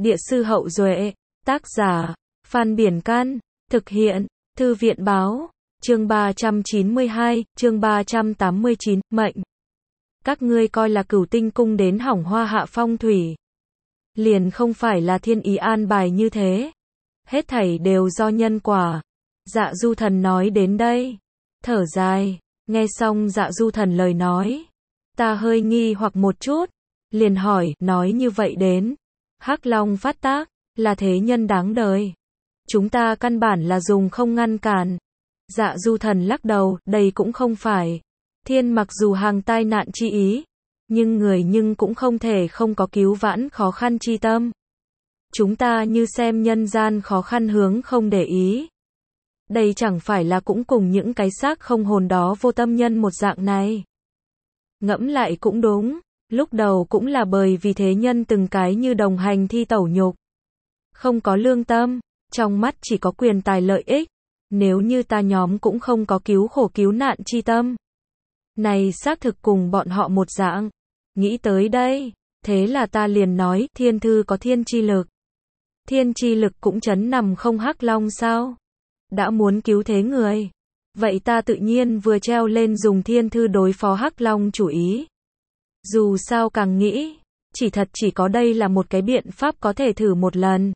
Địa sư Hậu Duệ, tác giả, Phan Biển Can, thực hiện, Thư viện Báo, chương 392, chương 389, mệnh. Các ngươi coi là Cửu Tinh cung đến hỏng hoa hạ phong thủy. Liền không phải là thiên ý an bài như thế. Hết thảy đều do nhân quả. Dạ Du Thần nói đến đây. Thở dài, nghe xong Dạ Du Thần lời nói. Ta hơi nghi hoặc một chút. Liền hỏi, nói như vậy đến. Hắc Long phát tác, là thế nhân đáng đời. Chúng ta căn bản là dùng không ngăn cản. Dạ Du Thần lắc đầu, đây cũng không phải. Thiên mặc dù hàng tai nạn chi ý, nhưng cũng không thể không có cứu vãn khó khăn chi tâm. Chúng ta như xem nhân gian khó khăn hướng không để ý. Đây chẳng phải là cũng cùng những cái xác không hồn đó vô tâm nhân một dạng này. Ngẫm lại cũng đúng, lúc đầu cũng là bởi vì thế nhân từng cái như đồng hành thi tẩu nhục. Không có lương tâm, trong mắt chỉ có quyền tài lợi ích. Nếu như ta nhóm cũng không có cứu khổ cứu nạn chi tâm. Này xác thực cùng bọn họ một dạng. Nghĩ tới đây, thế là ta liền nói, thiên thư có thiên chi lực. Thiên chi lực cũng chấn nằm không Hắc Long sao? Đã muốn cứu thế người. Vậy ta tự nhiên vừa treo lên dùng thiên thư đối phó Hắc Long chủ ý. Dù sao càng nghĩ, chỉ có đây là một cái biện pháp có thể thử một lần.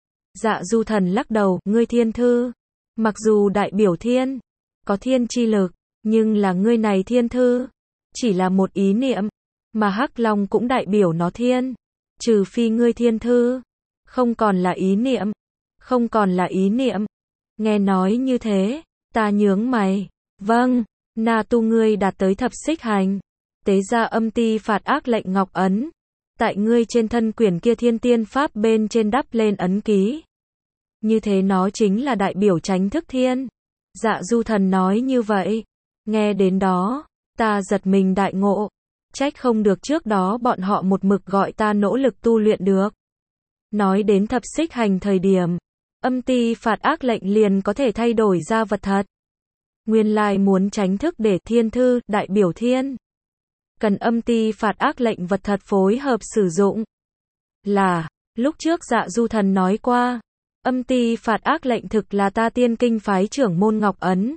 Dạ Du Thần lắc đầu, ngươi thiên thư. Mặc dù đại biểu thiên, có thiên chi lực, nhưng là ngươi này thiên thư. Chỉ là một ý niệm, mà Hắc Long cũng đại biểu nó thiên. Trừ phi ngươi thiên thư, không còn là ý niệm, không còn là ý niệm. Nghe nói như thế, ta nhướng mày. Vâng, Na Tu ngươi đạt tới thập xích hành. Tế ra âm ti phạt ác lệnh ngọc ấn. Tại ngươi trên thân quyển kia thiên tiên pháp bên trên đắp lên ấn ký. Như thế nó chính là đại biểu chánh thức thiên. Dạ Du Thần nói như vậy. Nghe đến đó, ta giật mình đại ngộ. Trách không được trước đó bọn họ một mực gọi ta nỗ lực tu luyện được. Nói đến thập xích hành thời điểm, âm ti phạt ác lệnh liền có thể thay đổi ra vật thật. Nguyên lai muốn tránh thức để thiên thư, đại biểu thiên. Cần âm ti phạt ác lệnh vật thật phối hợp sử dụng. Là, lúc trước Dạ Du Thần nói qua, âm ti phạt ác lệnh thực là ta tiên kinh phái trưởng môn ngọc ấn.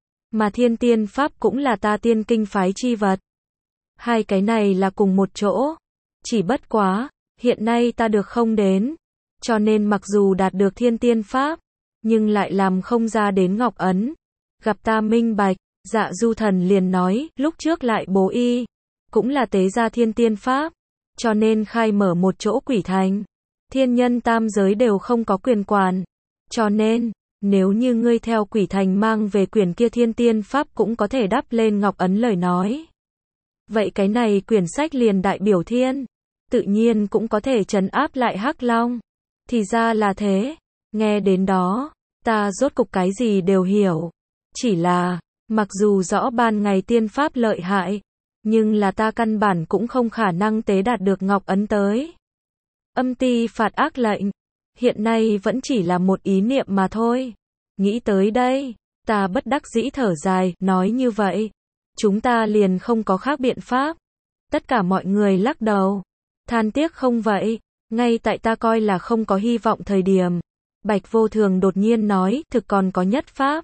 Mà thiên tiên pháp cũng là ta tiên kinh phái chi vật. Hai cái này là cùng một chỗ. Chỉ bất quá, hiện nay ta được không đến. Cho nên mặc dù đạt được thiên tiên pháp, nhưng lại làm không ra đến ngọc ấn. Gặp ta minh bạch, Dạ Du Thần liền nói, lúc trước lại bố y, cũng là tế ra thiên tiên pháp. Cho nên khai mở một chỗ quỷ thành. Thiên nhân tam giới đều không có quyền quản. Cho nên, nếu như ngươi theo quỷ thành mang về quyển kia thiên tiên pháp cũng có thể đắp lên ngọc ấn lời nói. Vậy cái này quyển sách liền đại biểu thiên. Tự nhiên cũng có thể trấn áp lại Hắc Long. Thì ra là thế. Nghe đến đó, ta rốt cục cái gì đều hiểu. Chỉ là, mặc dù rõ ban ngày tiên pháp lợi hại, nhưng là ta căn bản cũng không khả năng tế đạt được ngọc ấn tới. Âm ti phạt ác lệnh, hiện nay vẫn chỉ là một ý niệm mà thôi. Nghĩ tới đây, ta bất đắc dĩ thở dài, nói như vậy, chúng ta liền không có khác biện pháp. Tất cả mọi người lắc đầu, than tiếc không vậy, ngay tại ta coi là không có hy vọng thời điểm. Bạch Vô Thường đột nhiên nói, thực còn có nhất pháp.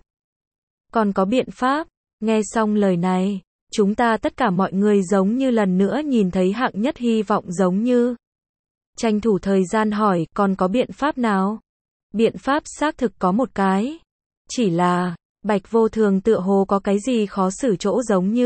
Còn có biện pháp, nghe xong lời này, chúng ta tất cả mọi người giống như lần nữa nhìn thấy hạng nhất hy vọng giống như. Tranh thủ thời gian hỏi, còn có biện pháp nào? Biện pháp xác thực có một cái. Chỉ là, Bạch Vô Thường tựa hồ có cái gì khó xử chỗ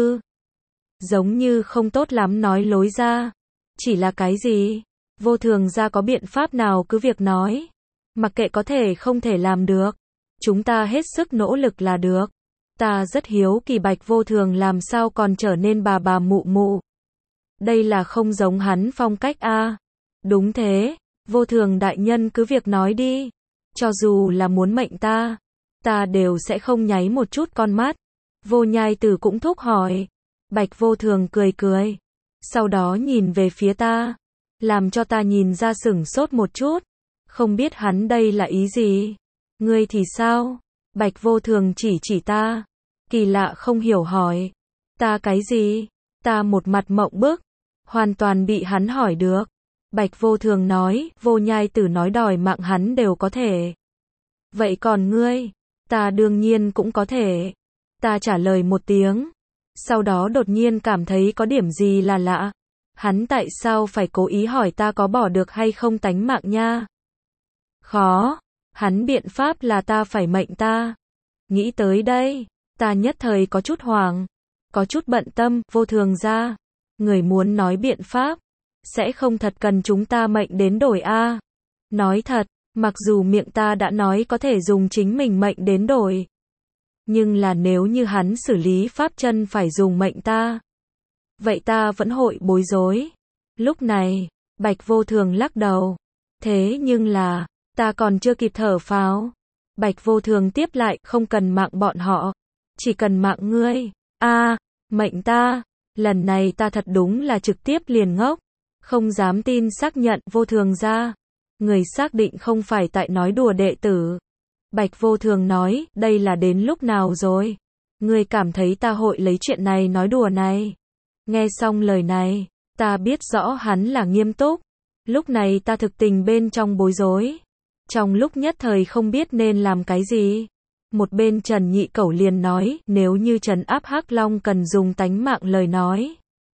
giống như không tốt lắm nói lối ra. Chỉ là cái gì? Vô Thường ra có biện pháp nào cứ việc nói. Mặc kệ có thể không thể làm được. Chúng ta hết sức nỗ lực là được. Ta rất hiếu kỳ Bạch Vô Thường làm sao còn trở nên bà mụ mụ. Đây là không giống hắn phong cách a. Đúng thế, Vô Thường đại nhân cứ việc nói đi. Cho dù là muốn mệnh ta đều sẽ không nháy một chút con mắt. Vô Nhai Tử cũng thúc hỏi. Bạch Vô Thường cười cười. Sau đó nhìn về phía ta. Làm cho ta nhìn ra sửng sốt một chút. Không biết hắn đây là ý gì. Ngươi thì sao? Bạch Vô Thường chỉ ta. Kỳ lạ không hiểu hỏi. Ta cái gì? Ta một mặt mộng bức. Hoàn toàn bị hắn hỏi được. Bạch Vô Thường nói, Vô Nhai Tử nói đòi mạng hắn đều có thể. Vậy còn ngươi? Ta đương nhiên cũng có thể. Ta trả lời một tiếng. Sau đó đột nhiên cảm thấy có điểm gì là lạ. Hắn tại sao phải cố ý hỏi ta có bỏ được hay không tánh mạng nha? Khó. Hắn biện pháp là ta phải mệnh ta. Nghĩ tới đây, ta nhất thời có chút hoảng. Có chút bận tâm, Vô Thường ra. Người muốn nói biện pháp. Sẽ không thật cần chúng ta mệnh đến đổi a? Nói thật, mặc dù miệng ta đã nói có thể dùng chính mình mệnh đến đổi. Nhưng là nếu như hắn xử lý pháp chân phải dùng mệnh ta. Vậy ta vẫn hội bối rối. Lúc này, Bạch Vô Thường lắc đầu. Thế nhưng là, ta còn chưa kịp thở phào. Bạch Vô Thường tiếp lại, không cần mạng bọn họ. Chỉ cần mạng ngươi. Mệnh ta. Lần này ta thật đúng là trực tiếp liền ngốc. Không dám tin xác nhận, Vô Thường ra. Người xác định không phải tại nói đùa đệ tử. Bạch Vô Thường nói, đây là đến lúc nào rồi? Ngươi cảm thấy ta hội lấy chuyện này nói đùa này? Nghe xong lời này, ta biết rõ hắn là nghiêm túc. Lúc này ta thực tình bên trong bối rối. Trong lúc nhất thời không biết nên làm cái gì. Một bên Trần Nhị Cẩu liền nói, nếu như trấn áp Hắc Long cần dùng tánh mạng lời nói.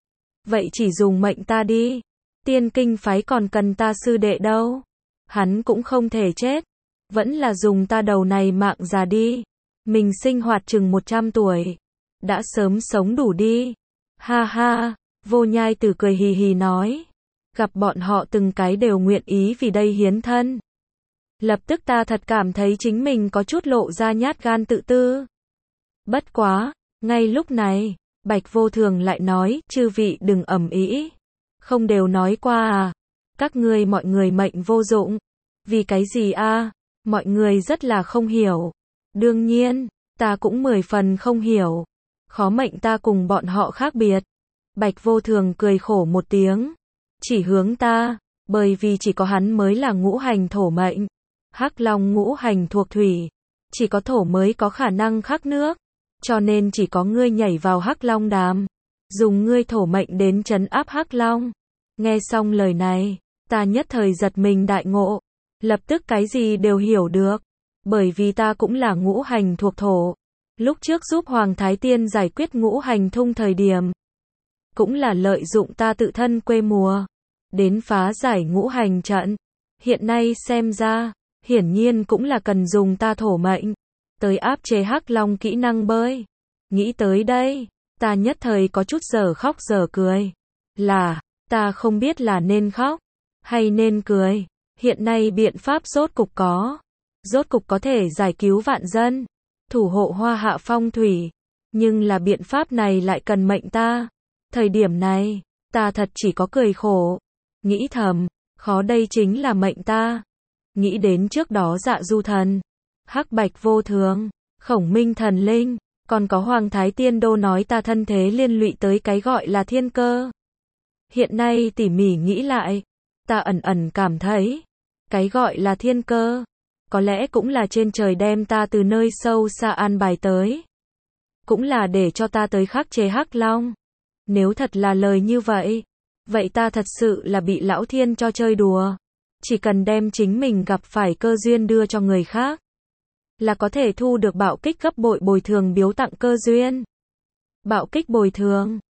Vậy chỉ dùng mệnh ta đi. Tiên Kinh phái còn cần ta sư đệ đâu. Hắn cũng không thể chết. Vẫn là dùng ta đầu này mạng già đi. Mình sinh hoạt chừng 100 tuổi. Đã sớm sống đủ đi. Ha ha, Vô Nhai Tử cười hì hì nói. Gặp bọn họ từng cái đều nguyện ý vì đây hiến thân. Lập tức ta thật cảm thấy chính mình có chút lộ ra nhát gan tự tư. Bất quá, ngay lúc này, Bạch Vô Thường lại nói, chư vị đừng ầm ĩ. Không đều nói qua à? Các ngươi mọi người mệnh vô dụng. Vì cái gì a? Mọi người rất là không hiểu. Đương nhiên, ta cũng 10 phần không hiểu. Khó mệnh ta cùng bọn họ khác biệt. Bạch Vô Thường cười khổ một tiếng. Chỉ hướng ta, bởi vì chỉ có hắn mới là ngũ hành thổ mệnh. Hắc Long ngũ hành thuộc thủy. Chỉ có thổ mới có khả năng khắc nước. Cho nên chỉ có ngươi nhảy vào Hắc Long đàm. Dùng ngươi thổ mệnh đến trấn áp Hắc Long. Nghe xong lời này, ta nhất thời giật mình đại ngộ. Lập tức cái gì đều hiểu được. Bởi vì ta cũng là ngũ hành thuộc thổ. Lúc trước giúp Hoàng Thái Tiên giải quyết ngũ hành thung thời điểm. Cũng là lợi dụng ta tự thân quê mùa. Đến phá giải ngũ hành trận. Hiện nay xem ra, hiển nhiên cũng là cần dùng ta thổ mệnh. Tới áp chế Hắc Long kỹ năng bơi. Nghĩ tới đây, ta nhất thời có chút giờ khóc giờ cười. Là, ta không biết là nên khóc, hay nên cười. Hiện nay biện pháp rốt cục có. Rốt cục có thể giải cứu vạn dân. Thủ hộ hoa hạ phong thủy. Nhưng là biện pháp này lại cần mệnh ta. Thời điểm này, ta thật chỉ có cười khổ. Nghĩ thầm, khó đây chính là mệnh ta. Nghĩ đến trước đó Dạ Du Thần, Hắc Bạch Vô Thường, Khổng Minh Thần Linh, còn có Hoàng Thái Tiên Đô nói ta thân thế liên lụy tới cái gọi là thiên cơ. Hiện nay tỉ mỉ nghĩ lại, ta ẩn ẩn cảm thấy, cái gọi là thiên cơ, có lẽ cũng là trên trời đem ta từ nơi sâu xa an bài tới. Cũng là để cho ta tới khắc chế Hắc Long. Nếu thật là lời như vậy, vậy ta thật sự là bị Lão Thiên cho chơi đùa. Chỉ cần đem chính mình gặp phải cơ duyên đưa cho người khác, là có thể thu được bạo kích gấp bội bồi thường biếu tặng cơ duyên. Bạo kích bồi thường,